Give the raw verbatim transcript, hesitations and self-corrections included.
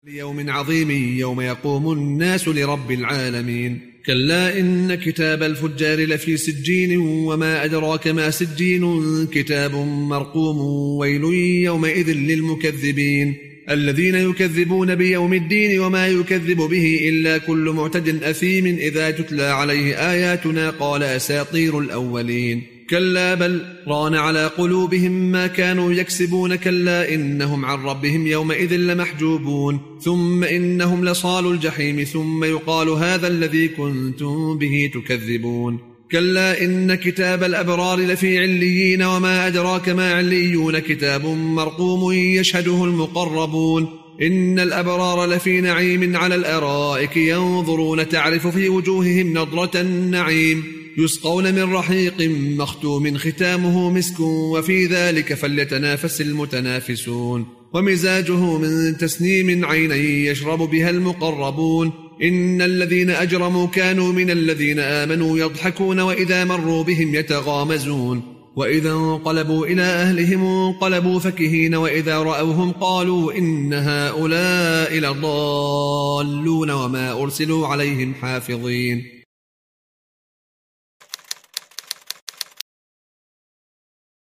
ليوم عظيم يوم يقوم الناس لرب العالمين. كلا إن كتاب الفجار لفي سجين وما أدراك ما سجين كتاب مرقوم ويل يومئذ للمكذبين الذين يكذبون بيوم الدين وما يكذب به إلا كل معتد أثيم إذا تتلى عليه آياتنا قال أساطير الأولين. كلا بل ران على قلوبهم ما كانوا يكسبون كلا إنهم عن ربهم يومئذ لمحجوبون ثم إنهم لصالوا الجحيم ثم يقال هذا الذي كنتم به تكذبون. كلا إن كتاب الأبرار لفي عليين وما أدراك ما عليون كتاب مرقوم يشهده المقربون إن الأبرار لفي نعيم على الأرائك ينظرون تعرف في وجوههم نضرة النعيم يسقون من رحيق مختوم ختامه مسك وفي ذلك فليتنافس المتنافسون ومزاجه من تسنيم عينا يشرب بها المقربون إن الذين أجرموا كانوا من الذين آمنوا يضحكون وإذا مروا بهم يتغامزون وإذا انقلبوا إلى أهلهم انقلبوا فكهين وإذا رأوهم قالوا إن هؤلاء لضالون وما أرسلوا عليهم حافظين.